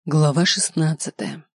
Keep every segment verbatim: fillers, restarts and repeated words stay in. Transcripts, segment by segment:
Глава шестнадцатая.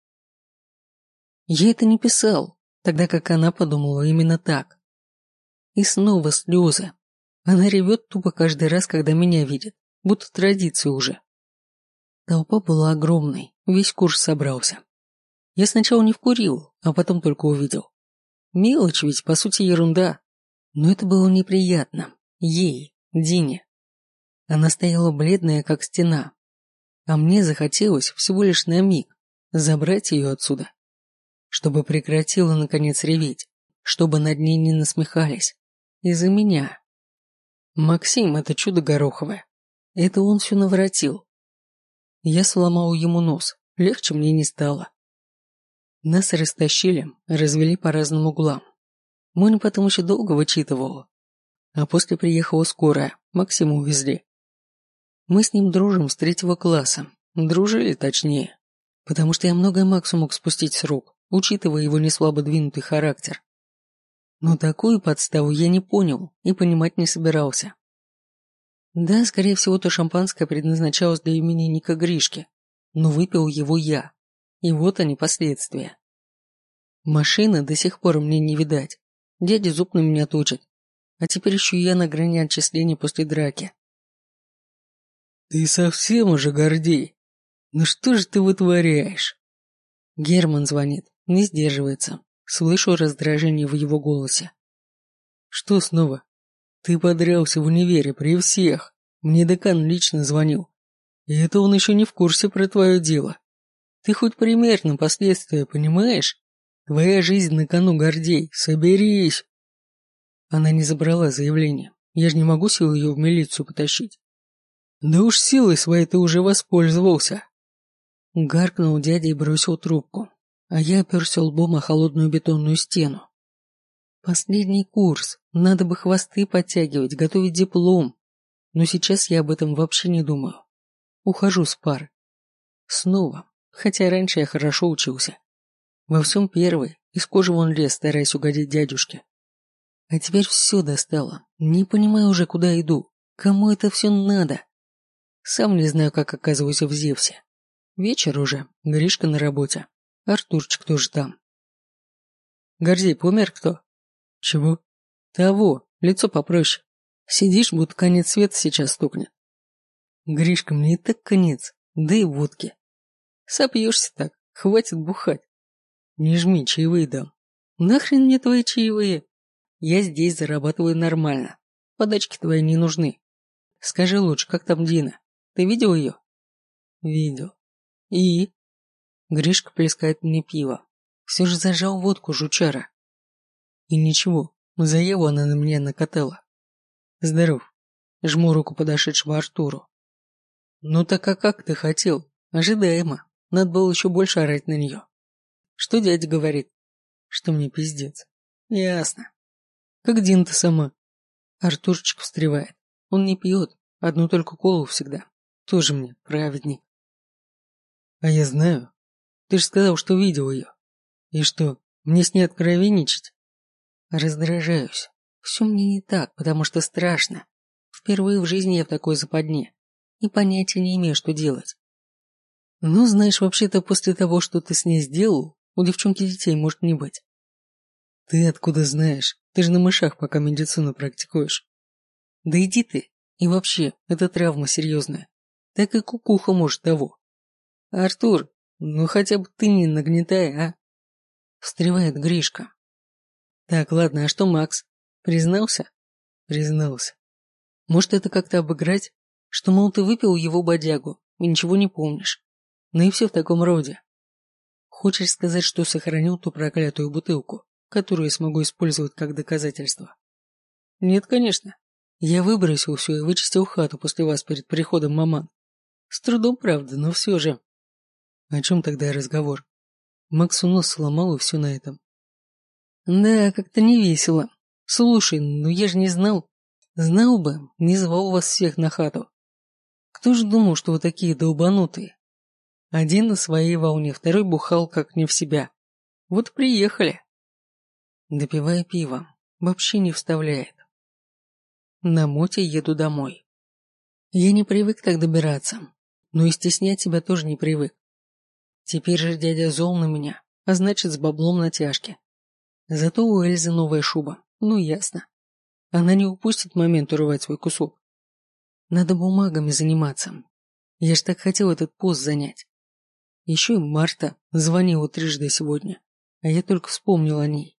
Я это не писал, тогда как она подумала именно так. И снова слезы. Она ревет тупо каждый раз, когда меня видит, будто традиция уже. Толпа была огромной, весь курс собрался. Я сначала не вкурил, а потом только увидел. Мелочь ведь, по сути, ерунда. Но это было неприятно. Ей, Дине. Она стояла бледная, как стена. А мне захотелось всего лишь на миг забрать ее отсюда. Чтобы прекратила, наконец, реветь. Чтобы над ней не насмехались. Из-за меня. Максим — это чудо гороховое. Это он все наворотил. Я сломал ему нос. Легче мне не стало. Нас растащили, развели по разным углам. Моня потом еще долго вычитывала. А после приехала скорая, Максима увезли. Мы с ним дружим с третьего класса. Дружили, точнее. Потому что я многое Максу мог спустить с рук, учитывая его неслабо двинутый характер. Но такую подставу я не понял и понимать не собирался. Да, скорее всего, то шампанское предназначалось для именинника Гришки, но выпил его я. И вот они последствия. Машины до сих пор мне не видать. Дядя зуб на меня точит. А теперь еще и я на грани отчисления после драки. «Ты совсем уже, Гордей? Ну что же ты вытворяешь?» Герман звонит, не сдерживается. Слышу раздражение в его голосе. «Что снова? Ты подрался в универе при всех. Мне декан лично звонил. И это он еще не в курсе про твое дело. Ты хоть примерно последствия понимаешь? Твоя жизнь на кону, Гордей. Соберись!» Она не забрала заявление. Я же не могу силой ее в милицию потащить. «Да уж силой своей ты уже воспользовался!» Гаркнул дядя и бросил трубку, а я оперся лбом о холодную бетонную стену. Последний курс, надо бы хвосты подтягивать, готовить диплом. Но сейчас я об этом вообще не думаю. Ухожу с пар. Снова, хотя раньше я хорошо учился. Во всем первый, из кожи вон лез, стараясь угодить дядюшке. А теперь все достало, не понимаю уже, куда иду, кому это все надо. Сам не знаю, как оказываюсь в Зевсе. Вечер уже, Гришка на работе. Артурчик тоже там. Гордей, помер кто? Чего? Того, лицо попроще. Сидишь, будто конец света сейчас стукнет. Гришка, мне и так конец, да и водки. Сопьешься так, хватит бухать. Не жми, чаевые дам. Нахрен мне твои чаевые? Я здесь зарабатываю нормально. Подачки твои не нужны. Скажи лучше, как там Дина? Ты видел ее? Видел. И? Гришка плескает мне пиво. Все же зажал водку, жучара. И ничего, за Еву она на меня накатала. Здоров. Жму руку подошедшему Артуру. Ну так а как ты хотел? Ожидаемо. Надо было еще больше орать на нее. Что дядя говорит? Что мне пиздец. Ясно. Как Дина-то сама? Артурчик встревает. Он не пьет, одну только колу всегда. Тоже мне праведник. А я знаю. Ты же сказал, что видел ее. И что, мне с ней откровенничать? Раздражаюсь. Все мне не так, потому что страшно. Впервые в жизни я в такой западне. И понятия не имею, что делать. Ну, знаешь, вообще-то после того, что ты с ней сделал, у девчонки детей может не быть. Ты откуда знаешь? Ты же на мышах пока медицину практикуешь. Да иди ты. И вообще, это травма серьезная. Так и кукуха может того. Артур, ну хотя бы ты не нагнетай, а? Встревает Гришка. Так, ладно, а что Макс? Признался? Признался. Может, это как-то обыграть? Что, мол, ты выпил его бодягу и ничего не помнишь. Ну и все в таком роде. Хочешь сказать, что сохранил ту проклятую бутылку, которую я смогу использовать как доказательство? Нет, конечно. Я выбросил все и вычистил хату после вас перед приходом маман. С трудом, правда, но все же. О чем тогда разговор? Максу нос сломал, и все на этом. Да, как-то не весело. Слушай, ну я же не знал. Знал бы, не звал вас всех на хату. Кто же думал, что вы такие долбанутые? Один на своей волне, второй бухал как не в себя. Вот приехали. Допивая пиво, вообще не вставляет. На моте еду домой. Я не привык так добираться, но и стеснять себя тоже не привык. Теперь же дядя зол на меня, а значит, с баблом на тяжке. Зато у Эльзы новая шуба, ну ясно. Она не упустит момент урвать свой кусок. Надо бумагами заниматься. Я ж так хотел этот пост занять. Еще и Марта звонила трижды сегодня, а я только вспомнил о ней.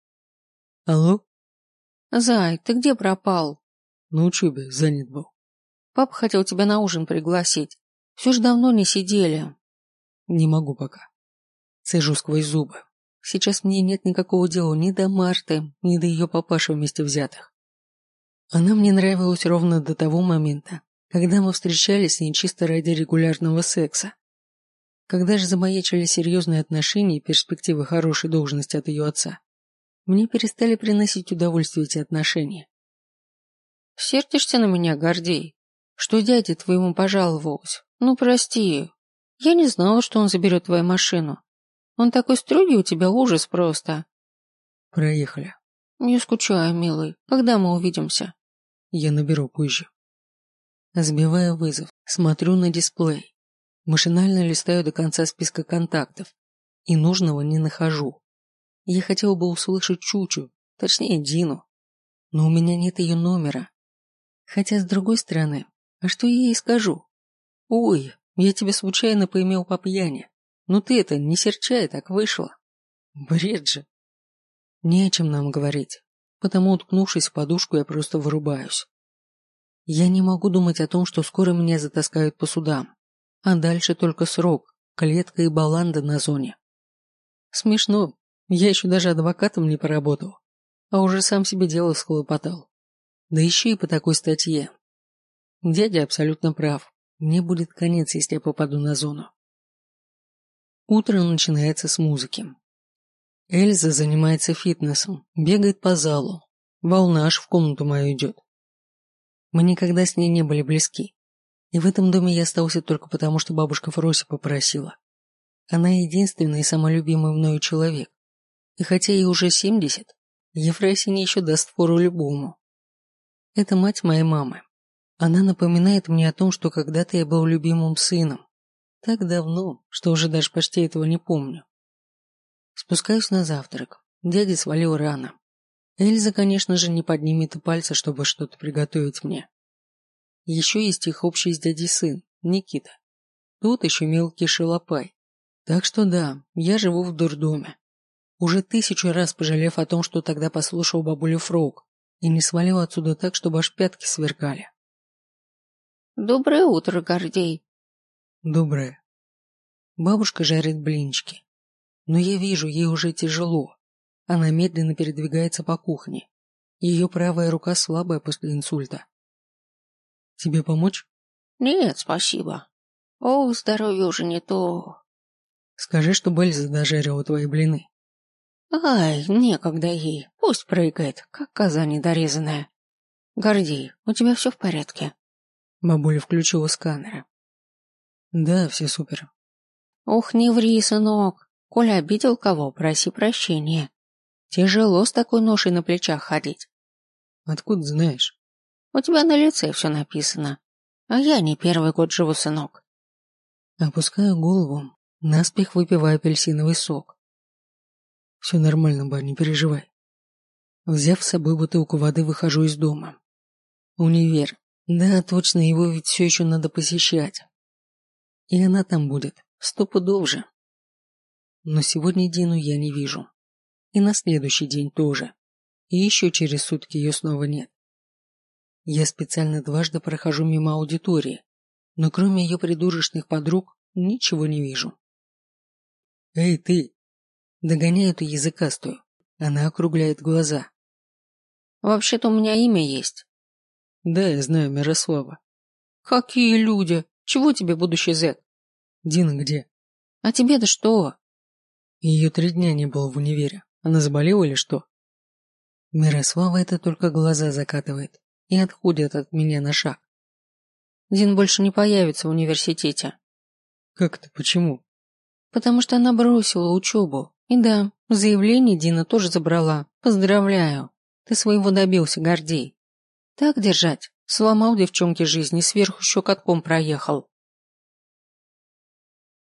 Алло? Зай, ты где пропал? На учебе занят был. Папа хотел тебя на ужин пригласить. Все ж давно не сидели. Не могу пока. Цежу сквозь зубы. Сейчас мне нет никакого дела ни до Марты, ни до ее папаши вместе взятых. Она мне нравилась ровно до того момента, когда мы встречались с ней чисто ради регулярного секса. Когда же замаячили серьезные отношения и перспективы хорошей должности от ее отца, мне перестали приносить удовольствие эти отношения. Сердишься на меня, Гордей? Что дяде твоему пожаловалась? Ну, прости. Я не знала, что он заберет твою машину. Он такой строгий у тебя, ужас просто. Проехали. Не скучаю, милый. Когда мы увидимся? Я наберу позже. Сбиваю вызов, смотрю на дисплей. Машинально листаю до конца списка контактов. И нужного не нахожу. Я хотел бы услышать Чучу, точнее Дину. Но у меня нет ее номера. Хотя, с другой стороны, а что я ей скажу? Ой, я тебя случайно поимел по пьяни. Ну ты это, не серчай, так вышло. Бред же. Не о чем нам говорить, потому, уткнувшись в подушку, я просто вырубаюсь. Я не могу думать о том, что скоро меня затаскают по судам, а дальше только срок, клетка и баланда на зоне. Смешно, я еще даже адвокатом не поработал, а уже сам себе дело схлопотал. Да еще и по такой статье. Дядя абсолютно прав, мне будет конец, если я попаду на зону. Утро начинается с музыки. Эльза занимается фитнесом, бегает по залу. Волна аж в комнату мою идет. Мы никогда с ней не были близки. И в этом доме я остался только потому, что бабушка Фрося попросила. Она единственный и самый любимый мною человек. И хотя ей уже семьдесят, Ефросинья еще даст фору любому. Это мать моей мамы. Она напоминает мне о том, что когда-то я был любимым сыном. Так давно, что уже даже почти этого не помню. Спускаюсь на завтрак. Дядя свалил рано. Эльза, конечно же, не поднимет и пальца, чтобы что-то приготовить мне. Еще есть их общий с дядей сын, Никита. Тут еще мелкий шалопай. Так что да, я живу в дурдоме. Уже тысячу раз пожалев о том, что тогда послушал бабулю Фрог и не свалил отсюда так, чтобы аж пятки сверкали. Доброе утро, Гордей. Доброе. Бабушка жарит блинчики. Но я вижу, ей уже тяжело. Она медленно передвигается по кухне. Ее правая рука слабая после инсульта. Тебе помочь? Нет, спасибо. О, здоровье уже не то. Скажи, что Эльза дожарила твои блины. Ай, некогда ей. Пусть прыгает, как коза недорезанная. Гордей, у тебя все в порядке? Бабуля включила сканеры. Да, все супер. Ох, не ври, сынок. Коля обидел кого, проси прощения. Тяжело с такой ношей на плечах ходить. Откуда знаешь? У тебя на лице все написано. А я не первый год живу, сынок. Опускаю голову, наспех выпиваю апельсиновый сок. Все нормально, ба, не переживай. Взяв с собой бутылку воды, выхожу из дома. Универ. Да, точно, его ведь все еще надо посещать. И она там будет, сто пудов же. Но сегодня Дину я не вижу. И на следующий день тоже. И еще через сутки ее снова нет. Я специально дважды прохожу мимо аудитории, но кроме ее придурочных подруг ничего не вижу. Эй, ты! Догоняю эту языкастую. Она округляет глаза. Вообще-то у меня имя есть. Да, я знаю, Мирослава. Какие люди? Чего тебе будущий зэк? Дина где? А тебе-то что? Ее три дня не было в универе. Она заболела или что? Мирослава это только глаза закатывает и отходит от меня на шаг. Дин больше не появится в университете. Как это? Почему? Потому что она бросила учебу. И да, заявление Дина тоже забрала. Поздравляю. Ты своего добился, Гордей. Так держать. Сломал девчонке жизнь и сверху еще катком проехал.